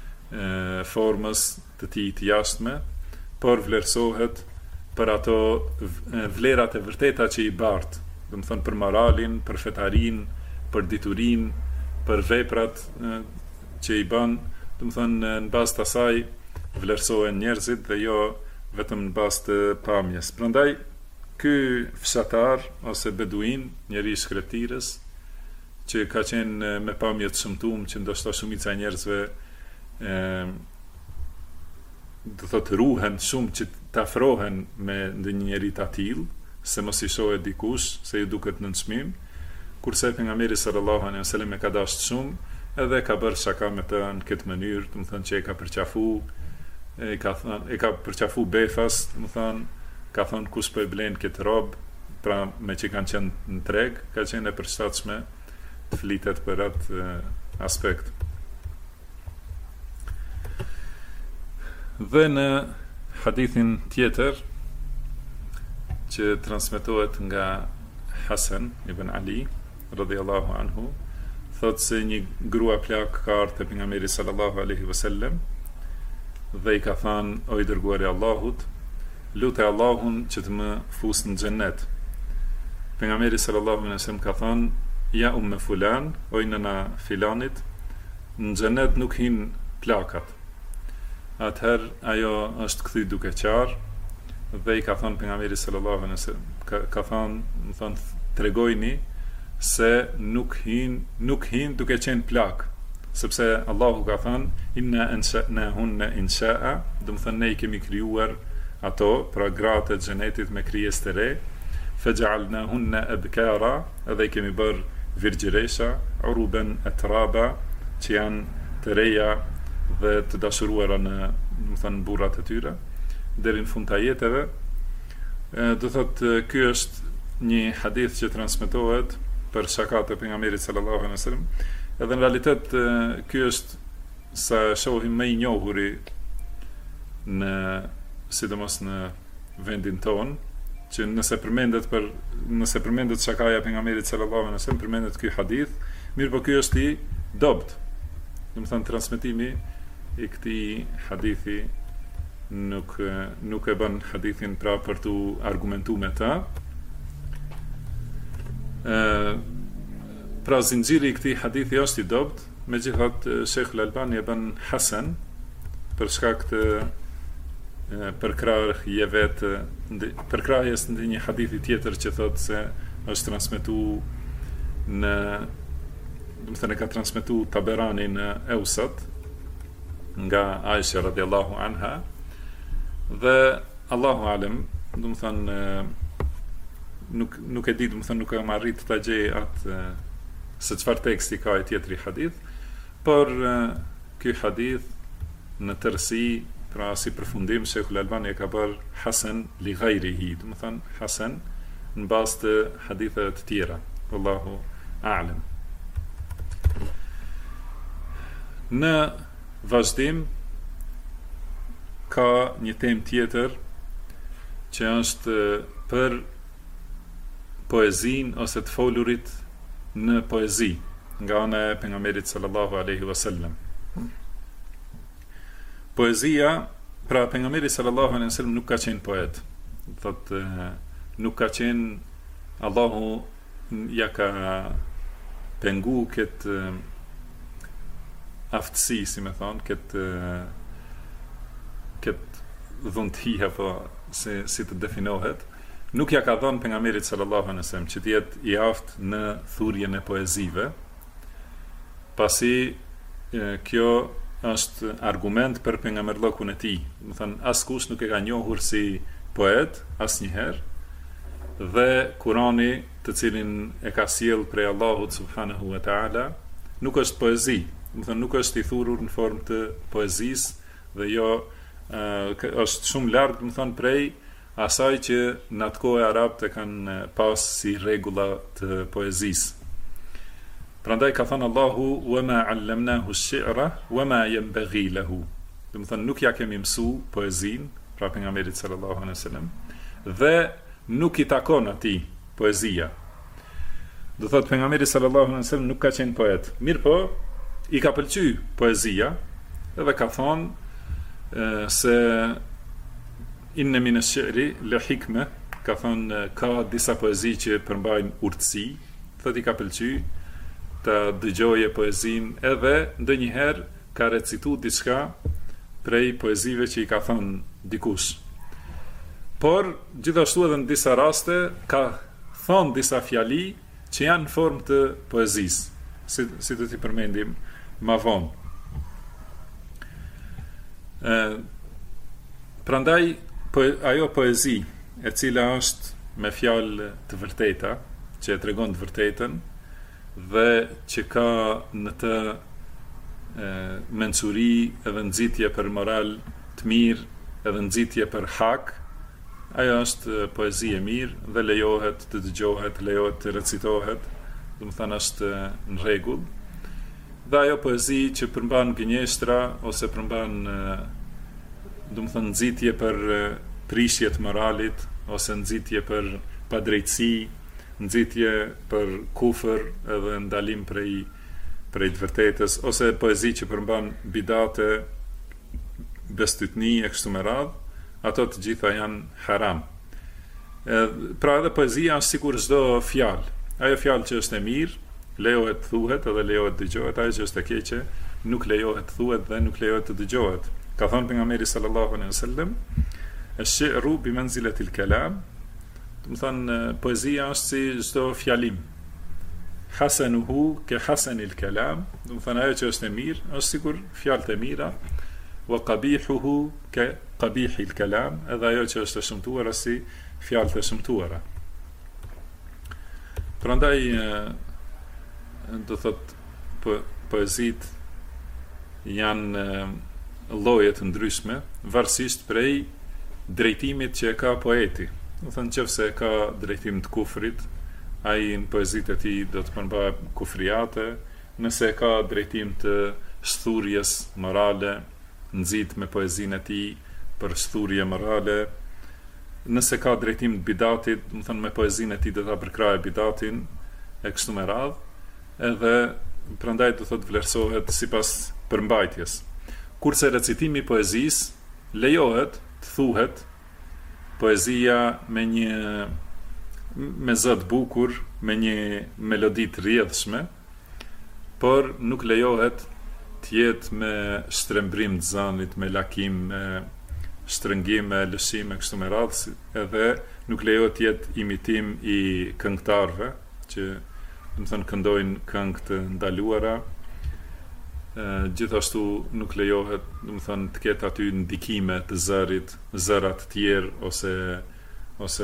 formës të tij të jashtme, por vlerësohet për ato vlerat e vërteta që i bart, do të thonë për moralin, për fetarin, për diturin, për veprat që i bën, do të thonë në bazë të asaj vlerësohen njerëzit dhe jo vetëm në bazë të pamjes. Prandaj ky fshatar ose beduin, njeri i shkretirës, që ka qenë me pamje të shëmtuar, që ndoshta shumica e njerëzve do thotë ruhen shumë që të afrohen me ndonjë njeri të tillë, se mos i shohet dikush, se ju duket në çmim, kurse pejgamberi sallallahu alaihi wasallam e ka dashur shumë, edhe ka bërë shaka me të në këtë mënyrë, do të thonë që e ka përqafu befas, do të thonë, ka thonë kush po e blen këtë rob, pra me që kanë qenë në treg, ka qenë e përshtatshme të flitet për atë aspekt. Dhe në hadithin tjetër që transmetohet nga Hasan ibn Ali radhiyallahu anhu, thot se një grua plak ka ardhur te pejgamberi sallallahu alaihi wasallam dhe i ka thënë: o i dërguari i Allahut, lutë Allahun që të më fusë në xhennet. Pejgamberi sallallahu alaihi wasallam ka thënë: ja fulan, o nëna filanit, në xhennet nuk hin plakat. Atëherë ajo është kthy duke qarë dhe i ka thënë pejgamberi sallallahu alaihi wasallam, ka thënë, tregojni se nuk hin duke qenë plak, sepse Allahu ka thënë inna ansha'nahunna insha'a, do të thënë ne i kemi krijuar ato, pra gratë e xhenetit me krijesë të re, faj'alnahunna abkara, edhe i kemi bërë virgjëresha, uruban atraba, që janë të reja dhe të dashuruara në, do të thënë, burrat e tyre deri në fund të jetëve. Do thotë ky është një hadith që transmetohet për shakat e pejgamberit sallallahu alaihi wasallam, edhe në realitet ky është, sa shohim, më i njohuri në, sidomos në vendin ton, që nëse përmendet shakaja e pejgamberit sallallahu alaihi wasallam, përmendet ky hadith, mirë po ky është i dobt. Do të thënë transmetimi i këtij hadithi nuk e bën hadithin pra për tu argumentuar me ta. Pra zinxhiri i këtij hadithi është i dobt, megjithatë Sheikh Al-Albani e bën hasan për shkak të përkrahjes ndë një hadithi tjetër që thotë se është transmetuar në, do të thënë, ka transmetuar Taberani në Eusat nga Aisha radhiyallahu anha, dhe Allahu alem, do të thënë, nuk e di, do të thënë, nuk kam arrit ta gjej atë se çfarë teksti ka i tjetri hadith, por ky hadith në tërësi, pra si përfundim, Sheikh Al-Albani e ka bërë hasan li ghayrihi, do të thënë hasan në bazë të haditheve të tjera. Wallahu a'lam. Në vazhdim ka një temë tjetër që është për poezin ose të folurit në poezi nga ana e pejgamberit sallallahu alaihi wasallam. Poezia, pra pejgamberi sallallahu alaihi wasallam nuk ka qenë poet. Thotë nuk ka qenë, Allahu ja ka pengu këtë aftësi, si me thonë, këtë dhunti apo si të definohet, nuk ja ka dhënë pejgamberit sallallahu alaihi wasallam që të jetë i aftë në thurjen e poezive, pasi kjo është argument për pejgamberllokun e tij. Do të thënë askush nuk e ka njohur si poet asnjëherë, dhe Kurani, të cilin e ka sjell prej Allahut subhanahu wa taala, nuk është poezi. Do të thënë nuk është i thurur në formë të poezisë, dhe jo është shumë larg, do të thënë, prej asaj që në atë kohë arabët e kanë pas si rregulla të poezisë. Prandaj ka thënë Allahu: "Wa ma 'allamnahu ash-shi'ra wa ma yanbaghi lahu." Do të thënë nuk ja kemi mësuar poezinë, pra pejgamberit sallallahu alaihi wasallam, dhe nuk i takon atij poezia. Do thotë pejgamberi sallallahu alaihi wasallam nuk ka qenë poet. Mirë po, i ka pëlqyer poezia, edhe ka thonë se inna min ash-shi'ri la hikma, ka thonë ka disa poezi që përmbajnë urtësi, thotë i ka pëlqyer të dëgjoje poezin, edhe ndonjëherë ka recitu diçka prej poezive që i ka thënë dikush. Por gjithashtu edhe në disa raste ka thonë disa fjali që janë në formë të poezisë, si do t'i përmendim më vonë. Prandaj ajo poezi e cila është me fjalë të vërteta, që e tregon të vërtetën, dhe që ka në të mensuri edhe nxitje për moral të mirë, edhe nxitje për hak, ajo është poezi e mirë dhe lejohet të dëgjohet, lejohet të recitohet, do të thënë është në rregull. Dhe ajo poezi që përmban gënjeshtra ose përmban do të thënë nxitje për prishje të moralit, ose nxitje për padrejtësi, nxitje për kufër edhe ndalim prej të vërtetës, ose poezi që përmban bidate, bestytni e kështu me radhë, ato të gjitha janë haram. Pra edhe poezia është sikur çdo fjalë. Ajo fjalë që është e mirë, lejohet të thuhet edhe lejohet të dëgjohet, ajo që është e keqe, nuk lejohet të thuhet dhe nuk lejohet të dëgjohet. Ka thënë pejgamberi sallallahu alaihi wasallam, "Ash-shi'ru bi manzilati al-kalam", do të thonë poezia është si çdo fjalim. Hasanuhu ka hasani al-kalam, do të thonë ajo që është e mirë është sikur fjalët e mira, wa qabihuhu ka qabihi al-kalam, edhe ajo që është e shëmtuara si fjalët e shëmtuara. Prandaj do thot poezit janë lloje të ndryshme varësisht prej drejtimit që e ka poeti. Do thënë nëse ka drejtim të kufrit, ai në poezitë e tij do të përmbajë kufriate, nëse ka drejtim të shturjes morale, nxit me poezinë e tij për shturje morale. Nëse ka drejtim të bidatit, do të thënë me poezinë e tij do ta përkrahë bidatin e kështu me radhë, edhe prandaj do thotë vlerësohet sipas përmbajtjes. Kurse recitimi i poezisë lejohet të thuhet poezia me zë të bukur, me një melodi të rrjedhshme, por nuk lejohet të jetë me shtrembrim të zanit, me lakim, me shtrëngim, me lëshim, kështu me radhë, edhe nuk lejohet të jetë imitim i këngëtarëve që do të thënë këndojnë këngë të ndaluara. Gjithashtu nuk lejohet, do të thënë, të ketë aty ndikime të zërit, zëra të tjerë ose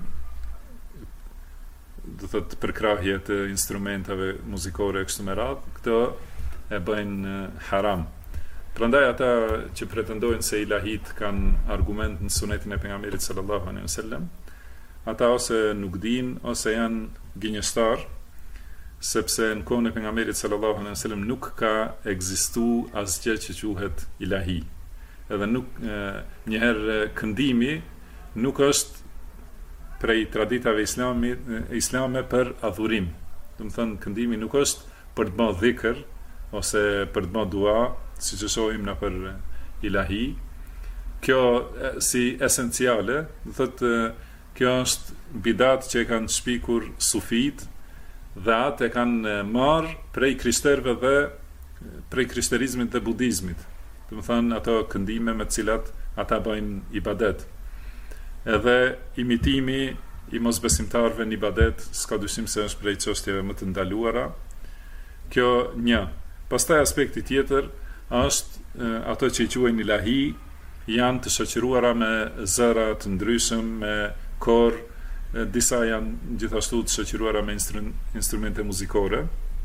do thotë përkrahje të instrumentave muzikore kështu me radhë. Këto e bëjnë haram. Prandaj ata që pretendojnë se ilahit kanë argument në sunetin e pejgamberit sallallahu alaihi wasallam, ata ose nuk dinë ose janë gënjeshtar, sepse në kohën e pejgamberit sallallahu alaihi wasallam nuk ka ekzistuar asgjë që quhet ilahi. Edhe nuk njëherë këndimi nuk është prej traditave islame për adhurim. Do të thënë këndimi nuk është për të bërë dhikr ose për të bërë dua, siç e shohim në për ilahi. Kjo si esenciale, do thotë kjo është bidat që e kanë shpikur sufit dhe atë e kanë marrë prej krishterëve dhe prej krishterizmit dhe budizmit. Do të thënë ato këndime me të cilat ata bëjnë ibadet. Edhe imitimi i mosbesimtarëve në ibadet s'ka dyshim se është prej çështjeve më të ndaluara. Kjo një. Pastaj aspekti tjetër është ato që i quajnë ilahi janë të shoqëruara me zëra të ndryshëm, me kor, disa janë gjithashtu të shoqëruara me instrumente muzikore,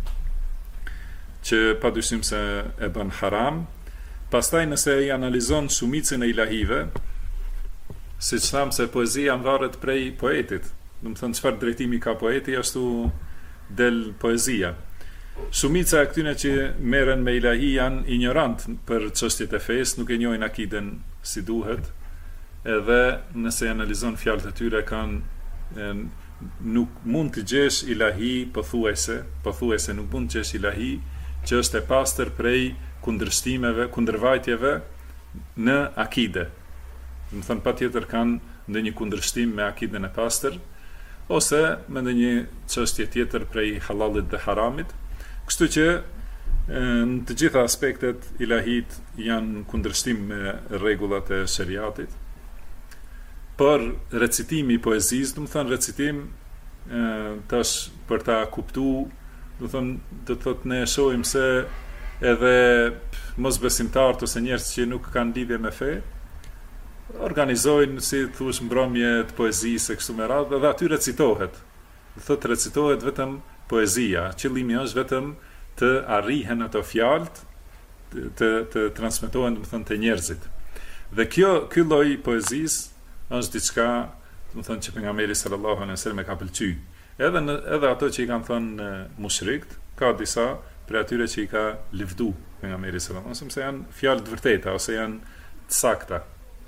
që padyshim se e bën haram. Pastaj nëse i analizon shumicën e ilahive, siç tham se poezia varet prej poetit, do të thënë çfarë drejtimi ka poeti, ashtu del poezia. Shumica e këtyre që merren me ilahi janë ignorant për çështjet e fesë, nuk e njohin akiden si duhet, edhe nëse analizon fjalët e tyre kanë nuk mund të gjesh ilahi pothuajse nuk mund të gjesh ilahi që është e pastër prej kundërshtimeve, kundërvajtjeve në akide. Do të thënë patjetër kanë ndonjë kundërshtim me akiden e pastër ose me ndonjë çështje tjetër prej halalit dhe haramit. Kështu që në të gjitha aspektet ilahit janë kundërshtim me rregullat e shariatit. Por recitimi i poezisë, do të thënë recitim tash për ta kuptuar, do të thotë ne shohim se edhe mosbesimtarët ose njerëz që nuk kanë lidhje me fe organizojnë, si thush, mbrëmje të poezisë kështu me radhë, dhe aty recitohet. Do thotë recitohet vetëm poezia. Qëllimi është vetëm të arrihen ato fjalët, të transmetohen, do të thënë, te njerëzit. Dhe ky lloj poezisë është diçka, do të thënë, që pejgamberi sallallahu alaihi wasallam e ka pëlqyer. Edhe ato që i kanë thënë mushrikët, ka disa prej atyre që i ka lëvdu pejgamberi sallallahu alaihi wasallam, se janë fjalë të vërteta ose janë të sakta.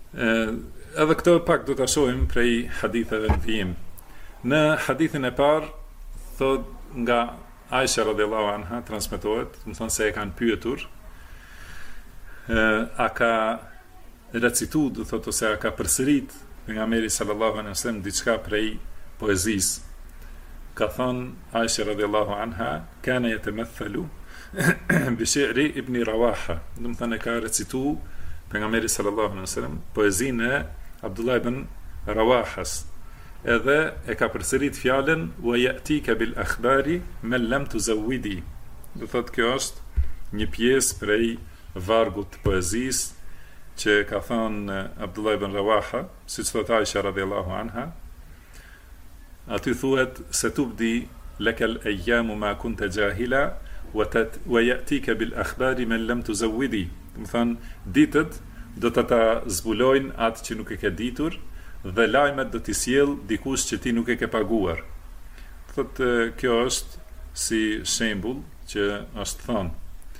Edhe këto pak do ta shohim prej haditheve në vijim. Në hadithin e parë thot nga Aisha radhiyallahu anha transmetohet, do të thonë se e kanë pyetur a ka recitu, do thotë ose a ka përsërit pejgamberi sallallahu alaihi wasallam diçka prej poezisë. Ka thënë Aisha radhiyallahu anha kana yatamathalu bi shi'ri ibn Rawaha, do të thonë ka recitu pejgamberi sallallahu alaihi wasallam poezinë e Abdullah ibn Rawahas. Edhe e ka përsërit fjalën wa ya'tika bil akhbari man lam tuzawwidi. Do thotë kjo është një pjesë prej vargut të poezisë që ka thënë Abdullah ibn Rawaha, siç thot Aisha radhiyallahu anha. Aty thuhet se tubdi lakal ayyamu ma kunta jahila wa ya'tika bil akhbari man lam tuzawwidi. Do thonë ditët do të ta zbulojnë atë që nuk e ke ditur, dhe lajmet do t'i sjell dikush që ti nuk e ke paguar. Thotë kjo është si shembull që është thënë.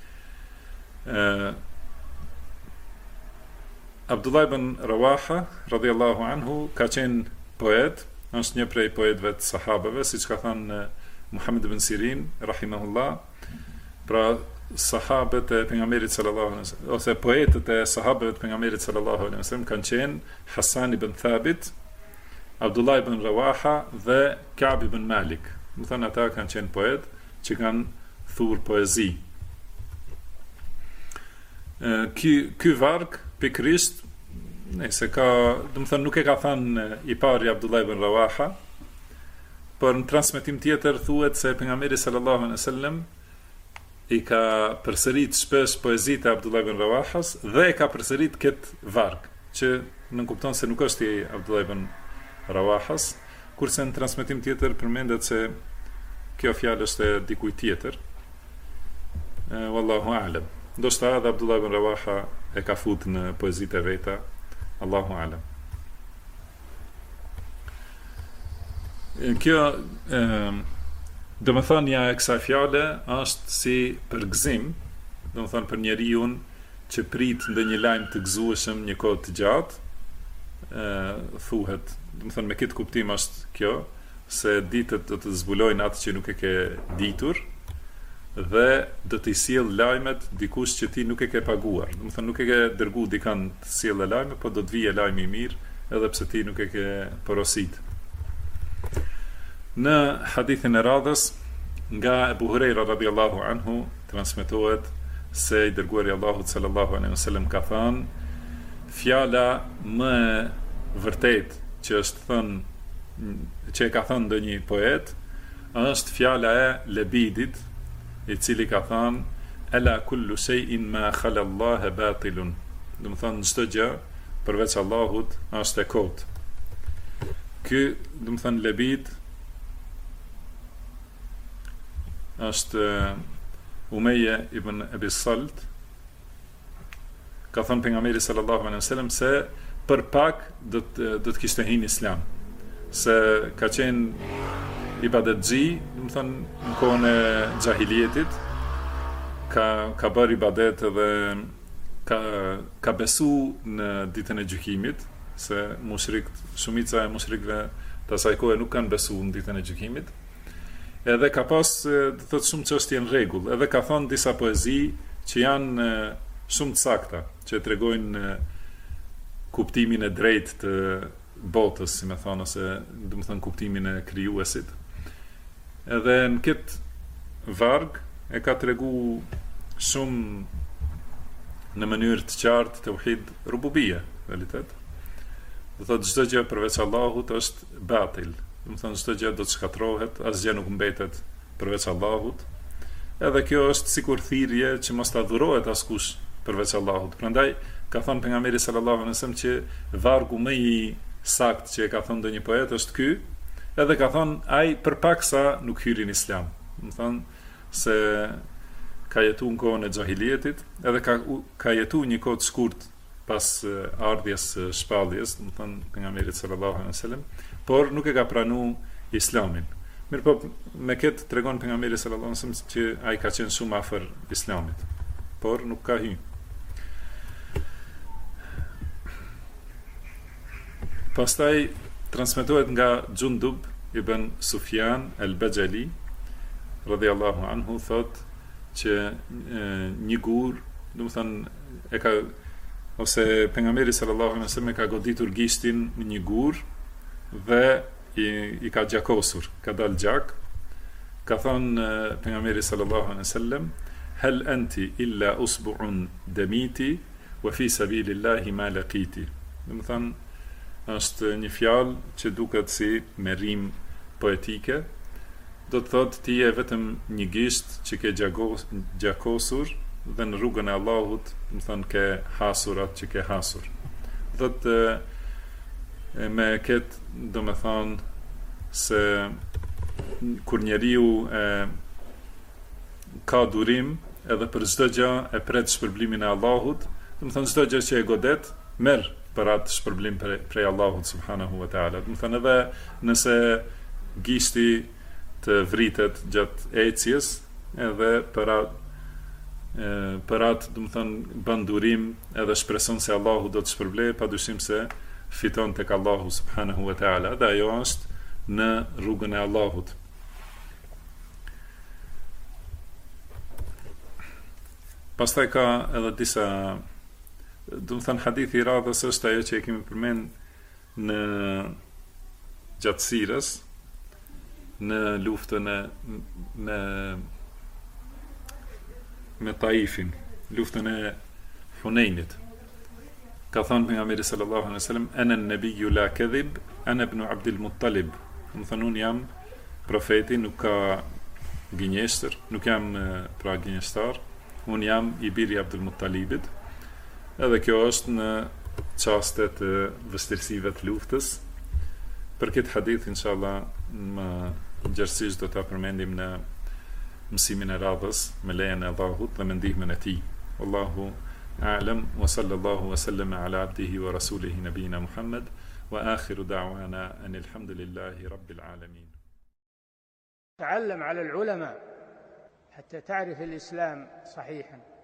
Abdullah ibn Rawaha radhiyallahu anhu ka qenë poet, është një prej poetëve të sahabeve, siç ka thënë Muhammad ibn Sirin rahimahullah. Pra sahabët e pejgamberit sallallahu alaihi wasallam ose poetët e sahabëve të pejgamberit sallallahu alaihi wasallam kanë qenë Hasan ibn Thabit, Abdullah ibn Rawaha dhe Ka'b ibn Malik. Do të thonë ata kanë qenë poetë që kanë thurr poezi. Ky varg pikrisht nëse ka, do të thonë nuk e ka thënë i pari Abdullah ibn Rawaha, por në transmetim tjetër thuhet se pejgamberi sallallahu alaihi wasallam i ka përsërit shpesh poezitë e Abdullah ibn Rawahas dhe e ka përsërit këtë varg, që nënkupton se nuk është i Abdullah ibn Rawahas, kurse në transmetim tjetër përmendet se kjo fjalë është e dikujt tjetër. Wallahu a'lam. Ndoshta edhe Abdullah ibn Rawaha e ka futur në poezitë e veta. Allahu a'lam. Kjo domethënia e kësaj fjale është si përgëzim, domethënë për njeriu që prit ndonjë lajm të gëzueshëm një kohë të gjatë, thuhet, domethënë me këtë kuptim është kjo, se ditët do të zbulojnë atë që nuk e ke ditur dhe do të sjell lajmet dikush që ti nuk e ke paguar. Domethënë nuk e ke dërguar dikan të sjellë lajme, por do të vijë lajmi i mirë edhe pse ti nuk e ke porositë. Në hadithin e radhës nga Ebu Hurajra radhiyallahu anhu transmetohet se i dërguari i Allahut sallallahu alaihi wasallam ka thënë: fjala më e vërtetë që është thënë, që e ka thënë ndonjë poet, është fjala e Lebidit, i cili ka thënë: "Ala kullu shay'in ma khala Allah batilun." Do të thonë çdo gjë përveç Allahut është e kotë. Ky, do të thonë Lebid është Umeje ibn Abi Salt, ka thënë pejgamberi sallallahu alaihi wasallam se për pak do të kishte hyrë në Islam, se ka qenë ibadetxhi, do të thonë në kohën e xahilietit, ka bërë ibadet dhe ka besu në ditën e gjykimit, se shumica e mushrikëve të asaj kohe nuk kanë besu në ditën e gjykimit. Edhe ka pas do thotë shumë çështje në rregull, edhe ka thënë disa poezi që janë shumë të sakta, që tregojnë kuptimin e drejtë të botës, si më thonë, ose do të thonë kuptimin e krijuesit. Edhe në këtë varg e ka tregu shumë në mënyrë të qartë tauhid rububia, realitet. Do thotë çdo gjë përveç Allahut është batil. Do të thonë çdo gjë do të shkatërrohet, asgjë nuk mbetet përveç Allahut. Edhe kjo është sikur thirrje që mos ta adhurohet askush përveç Allahut. Prandaj ka thënë pejgamberi sallallahu alaihi wasallam që vargu më i saktë që e ka thënë ndonjë poet është ky, edhe ka thënë ai përpaksa nuk hyri në Islam. Do të thonë se ka jetuar në kohën e xahilietit, edhe ka jetuar një kohë të shkurtë pas ardhjes së shpalljes, do të thonë pejgamberit sallallahu alaihi wasallam, por nuk e ka pranuar Islamin. Mirpo me këtë tregon pejgamberi sallallahu alaihi wasallam që ai ka qenë shumë afër Islamit, por nuk ka hyrë. Pastaj transmetohet nga Gjundub ibn Sufjan al-Bajali radhiyallahu anhu thot që një gur, do të thënë ose pejgamberi sallallahu alaihi wasallam ka goditur gishtin në një gur dhe i ka gjakosur, ka dal gjak. Ka thënë pejgamberi sallallahu alaihi wasallam: "Hal anti illa usbu'un damiti wa fi sabilillahi ma laqiti." Do të thënë është një fjalë që duket si me rim poetike. Do të thotë ti je vetëm një gisht që ke gjakosur dhe në rrugën e Allahut, do të thënë ke hasur atë që ke hasur. Do të me këtë, do me thonë se kur njeriu ka durim edhe për çdo gjë e pret shpërblimin e Allahut, do të thënë çdo gjë që e godet merr për atë shpërblim prej Allahut subhanahu wa taala. Do të thënë edhe nëse gishti të vritet gjatë ecjes, edhe për atë, do të thënë bën durim edhe shpreson se Allahu do të shpërblej, padyshim se fiton tek Allahu subhanahu wa taala, dhe ajo është në rrugën e Allahut. Pastaj ka edhe disa, do të thënë hadithi i radhës është ajo që e kemi përmend në gjatë sirës, në luftën me Taifin, luftën e Hunenit. Ka thënë pejgamberi sallallahu alaihi wasallam: "Ana an-nabiyyu la kadhib, ana ibn Abdul Muttalib." Do të thonë unë jam profeti, nuk ka gënjeshtër, nuk jam pra gënjeshtar, unë jam i biri i Abdul Muttalibit. Edhe kjo është në çaste të vështirësive të luftës. Për këtë hadith inshallah më gjerësisht do ta përmendim në mësimin e radhës me lejen e Allahut dhe me ndihmën e tij. Wallahu a'lam wa sallallahu wa sallama ala abdihi wa rasulihi nabiyina Muhammad wa akhiru da'wana anil hamdulillahi rabbil alamin. تعلم على العلماء حتى تعرف الإسلام صحيحا.